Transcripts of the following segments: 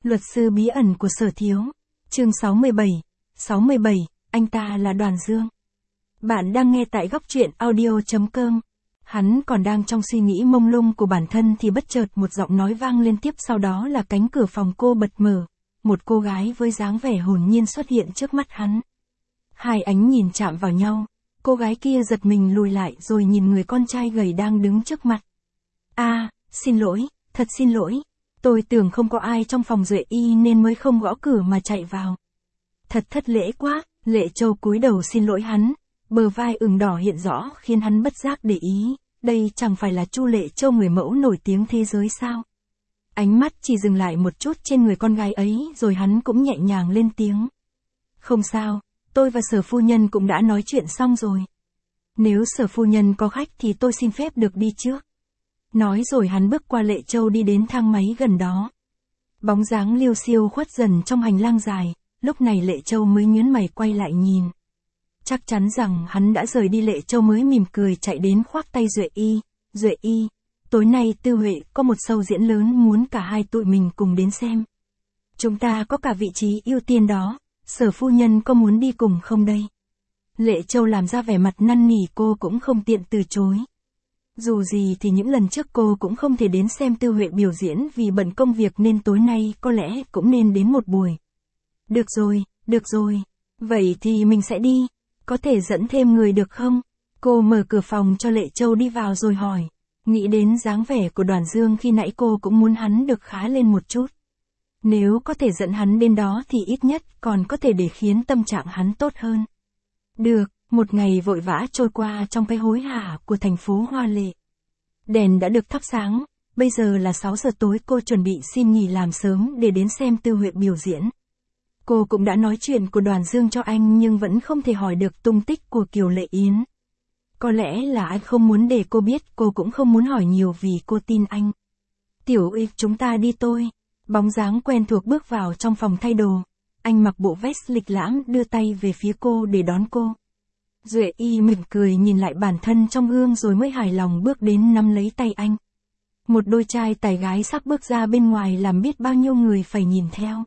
Luật sư bí ẩn của Sở Thiếu. Chương 67, anh ta là Đoàn Dương. Bạn đang nghe tại góc truyện audio.com. Hắn còn đang trong suy nghĩ mông lung của bản thân thì bất chợt một giọng nói vang lên, tiếp sau đó là cánh cửa phòng cô bật mở. Một cô gái với dáng vẻ hồn nhiên xuất hiện trước mắt hắn. Hai ánh nhìn chạm vào nhau. Cô gái kia giật mình lùi lại rồi nhìn người con trai gầy đang đứng trước mặt. Xin lỗi, thật xin lỗi. Tôi tưởng không có ai trong phòng Duệ Y nên mới không gõ cửa mà chạy vào. Thật thất lễ quá. Lệ Châu cúi đầu xin lỗi hắn. Bờ vai ửng đỏ hiện rõ khiến hắn bất giác để ý. Đây chẳng phải là Chu Lệ Châu, người mẫu nổi tiếng thế giới sao? Ánh mắt chỉ dừng lại một chút trên người con gái ấy rồi hắn cũng nhẹ nhàng lên tiếng. Không sao, tôi và Sở phu nhân cũng đã nói chuyện xong rồi. Nếu Sở phu nhân có khách thì tôi xin phép được đi trước. Nói rồi hắn bước qua Lệ Châu đi đến thang máy gần đó. Bóng dáng liêu xiêu khuất dần trong hành lang dài, lúc này Lệ Châu mới nhướng mày quay lại nhìn. Chắc chắn rằng hắn đã rời đi, Lệ Châu mới mỉm cười chạy đến khoác tay Duệ Y. Duệ Y, tối nay Tư Huệ có một show diễn lớn muốn cả hai tụi mình cùng đến xem. Chúng ta có cả vị trí ưu tiên đó, Sở phu nhân có muốn đi cùng không đây? Lệ Châu làm ra vẻ mặt năn nỉ, cô cũng không tiện từ chối. Dù gì thì những lần trước cô cũng không thể đến xem Tư Huệ biểu diễn vì bận công việc nên tối nay có lẽ cũng nên đến một buổi. Được rồi. Vậy thì mình sẽ đi. Có thể dẫn thêm người được không? Cô mở cửa phòng cho Lệ Châu đi vào rồi hỏi. Nghĩ đến dáng vẻ của Đoàn Dương khi nãy cô cũng muốn hắn được khá lên một chút. Nếu có thể dẫn hắn đến đó thì ít nhất còn có thể để khiến tâm trạng hắn tốt hơn. Được. Một ngày vội vã trôi qua trong cái hối hả của thành phố hoa lệ. Đèn đã được thắp sáng, bây giờ là 6 giờ tối, cô chuẩn bị xin nghỉ làm sớm để đến xem Tư Huệ biểu diễn. Cô cũng đã nói chuyện của Đoàn Dương cho anh nhưng vẫn không thể hỏi được tung tích của Kiều Lệ Yến. Có lẽ là anh không muốn để cô biết, cô cũng không muốn hỏi nhiều vì cô tin anh. Tiểu Y, chúng ta đi tôi. Bóng dáng quen thuộc bước vào trong phòng thay đồ. Anh mặc bộ vest lịch lãm đưa tay về phía cô để đón cô. Duệ Y mỉm cười nhìn lại bản thân trong gương rồi mới hài lòng bước đến nắm lấy tay anh. Một đôi trai tài gái sắp bước ra bên ngoài làm biết bao nhiêu người phải nhìn theo.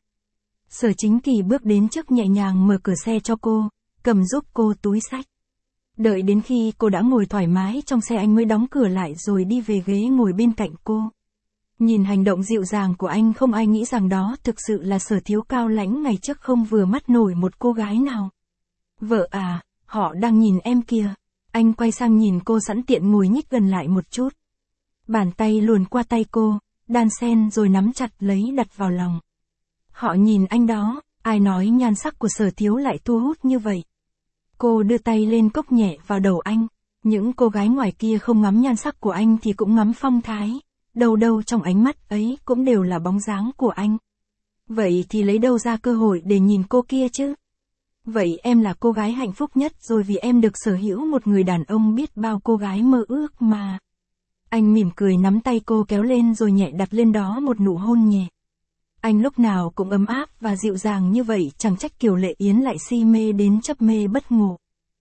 Sở Chính Kỳ bước đến trước nhẹ nhàng mở cửa xe cho cô, cầm giúp cô túi xách. Đợi đến khi cô đã ngồi thoải mái trong xe anh mới đóng cửa lại rồi đi về ghế ngồi bên cạnh cô. Nhìn hành động dịu dàng của anh không ai nghĩ rằng đó thực sự là Sở Thiếu cao lãnh ngày trước không vừa mắt nổi một cô gái nào. Vợ à, họ đang nhìn em kìa. Anh quay sang nhìn cô sẵn tiện ngồi nhích gần lại một chút. Bàn tay luồn qua tay cô, đan sen rồi nắm chặt lấy đặt vào lòng. Họ nhìn anh đó, ai nói nhan sắc của Sở Thiếu lại thu hút như vậy. Cô đưa tay lên cốc nhẹ vào đầu anh. Những cô gái ngoài kia không ngắm nhan sắc của anh thì cũng ngắm phong thái. Đâu đâu trong ánh mắt ấy cũng đều là bóng dáng của anh. Vậy thì lấy đâu ra cơ hội để nhìn cô kia chứ? Vậy em là cô gái hạnh phúc nhất rồi vì em được sở hữu một người đàn ông biết bao cô gái mơ ước mà. Anh mỉm cười nắm tay cô kéo lên rồi nhẹ đặt lên đó một nụ hôn nhẹ. Anh lúc nào cũng ấm áp và dịu dàng như vậy, chẳng trách Kiều Lệ Yến lại si mê đến chấp mê bất ngủ.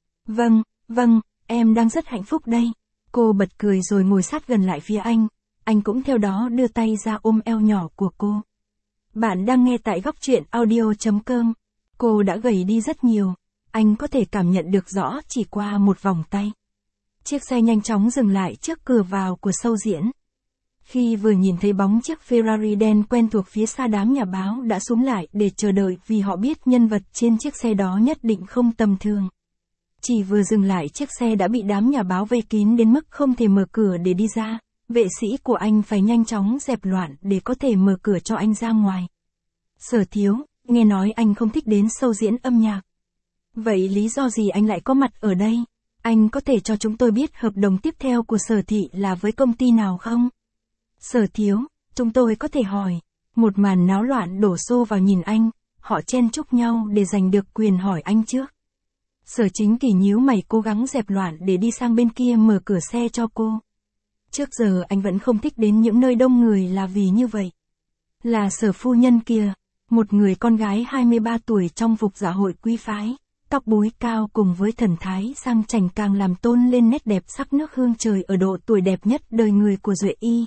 Vâng, em đang rất hạnh phúc đây. Cô bật cười rồi ngồi sát gần lại phía anh cũng theo đó đưa tay ra ôm eo nhỏ của cô. Bạn đang nghe tại góc truyện audio.com. Cô đã gầy đi rất nhiều, anh có thể cảm nhận được rõ chỉ qua một vòng tay. Chiếc xe nhanh chóng dừng lại trước cửa vào của show diễn. Khi vừa nhìn thấy bóng chiếc Ferrari đen quen thuộc phía xa, đám nhà báo đã xuống lại để chờ đợi vì họ biết nhân vật trên chiếc xe đó nhất định không tầm thường. Chỉ vừa dừng lại chiếc xe đã bị đám nhà báo vây kín đến mức không thể mở cửa để đi ra. Vệ sĩ của anh phải nhanh chóng dẹp loạn để có thể mở cửa cho anh ra ngoài. Sở Thiếu, nghe nói anh không thích đến show diễn âm nhạc. Vậy lý do gì anh lại có mặt ở đây? Anh có thể cho chúng tôi biết hợp đồng tiếp theo của Sở Thị là với công ty nào không? Sở Thiếu, chúng tôi có thể hỏi. Một màn náo loạn đổ xô vào nhìn anh, họ chen chúc nhau để giành được quyền hỏi anh trước. Sở Chính Kỳ nhíu mày cố gắng dẹp loạn để đi sang bên kia mở cửa xe cho cô. Trước giờ anh vẫn không thích đến những nơi đông người là vì như vậy. Là Sở phu nhân kia, một người con gái 23 tuổi trong phục dạ hội quý phái, tóc búi cao cùng với thần thái sang chảnh càng làm tôn lên nét đẹp sắc nước hương trời ở độ tuổi đẹp nhất đời người của Duệ Y.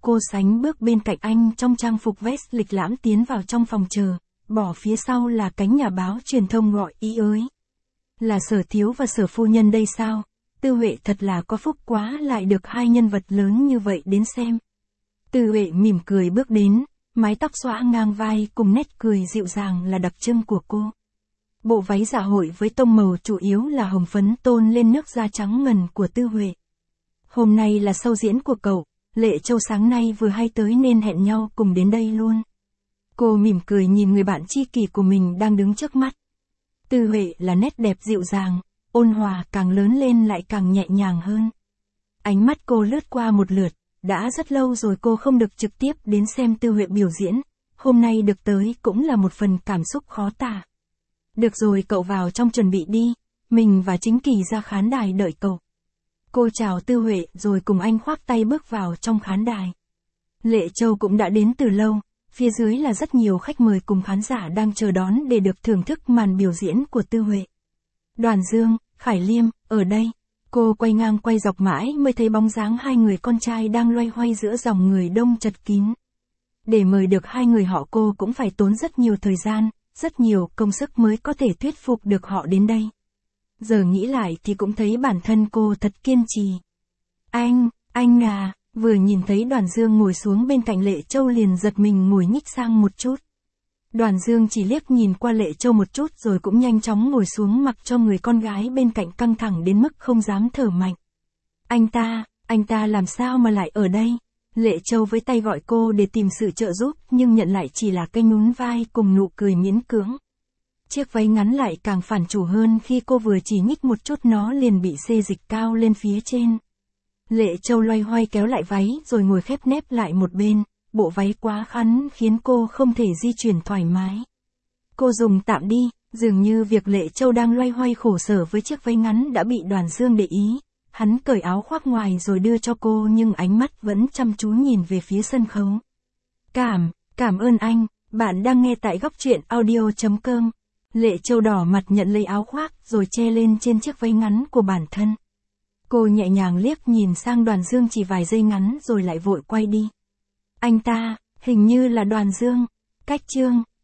cô sánh bước bên cạnh anh trong trang phục vest lịch lãm tiến vào trong phòng chờ, bỏ phía sau là cánh nhà báo truyền thông gọi ý ới. Là Sở thiếu và Sở phu nhân đây sao? Tư Huệ thật là có phúc quá lại được hai nhân vật lớn như vậy đến xem. Tư Huệ mỉm cười bước đến, mái tóc xõa ngang vai cùng nét cười dịu dàng là đặc trưng của cô. Bộ váy dạ hội với tông màu chủ yếu là hồng phấn tôn lên nước da trắng ngần của Tư Huệ. Hôm nay là show diễn của cậu, Lệ Châu sáng nay vừa hay tới nên hẹn nhau cùng đến đây luôn. Cô mỉm cười nhìn người bạn tri kỷ của mình đang đứng trước mắt. Tư Huệ là nét đẹp dịu dàng, ôn hòa càng lớn lên lại càng nhẹ nhàng hơn. Ánh mắt cô lướt qua một lượt, đã rất lâu rồi cô không được trực tiếp đến xem Tư Huệ biểu diễn, hôm nay được tới cũng là một phần cảm xúc khó tả. Được rồi cậu vào trong chuẩn bị đi, mình và Chính Kỳ ra khán đài đợi cậu. Cô chào Tư Huệ rồi cùng anh khoác tay bước vào trong khán đài. Lệ Châu cũng đã đến từ lâu, phía dưới là rất nhiều khách mời cùng khán giả đang chờ đón để được thưởng thức màn biểu diễn của Tư Huệ. Đoàn Dương, Khải Liêm, ở đây. Cô quay ngang quay dọc mãi mới thấy bóng dáng hai người con trai đang loay hoay giữa dòng người đông chật kín. Để mời được hai người họ cô cũng phải tốn rất nhiều thời gian, rất nhiều công sức mới có thể thuyết phục được họ đến đây. Giờ nghĩ lại thì cũng thấy bản thân cô thật kiên trì. Anh à, vừa nhìn thấy Đoàn Dương ngồi xuống bên cạnh Lệ Châu liền giật mình ngồi nhích sang một chút. Đoàn Dương chỉ liếc nhìn qua Lệ Châu một chút rồi cũng nhanh chóng ngồi xuống mặc cho người con gái bên cạnh căng thẳng đến mức không dám thở mạnh. Anh ta làm sao mà lại ở đây? Lệ Châu với tay gọi cô để tìm sự trợ giúp nhưng nhận lại chỉ là cái nhún vai cùng nụ cười miễn cưỡng. Chiếc váy ngắn lại càng phản chủ hơn khi cô vừa chỉ nhích một chút nó liền bị xê dịch cao lên phía trên. Lệ Châu loay hoay kéo lại váy rồi ngồi khép nép lại một bên, bộ váy quá khắn khiến cô không thể di chuyển thoải mái. Cô dùng tạm đi, dường như việc Lệ Châu đang loay hoay khổ sở với chiếc váy ngắn đã bị Đoàn Dương để ý. Hắn cởi áo khoác ngoài rồi đưa cho cô nhưng ánh mắt vẫn chăm chú nhìn về phía sân khấu. Cảm ơn anh, bạn đang nghe tại góc truyện audio.com. Lệ Châu đỏ mặt nhận lấy áo khoác rồi che lên trên chiếc váy ngắn của bản thân. Cô nhẹ nhàng liếc nhìn sang Đoàn Dương chỉ vài giây ngắn rồi lại vội quay đi. Anh ta, hình như là Đoàn Dương. Cách chương,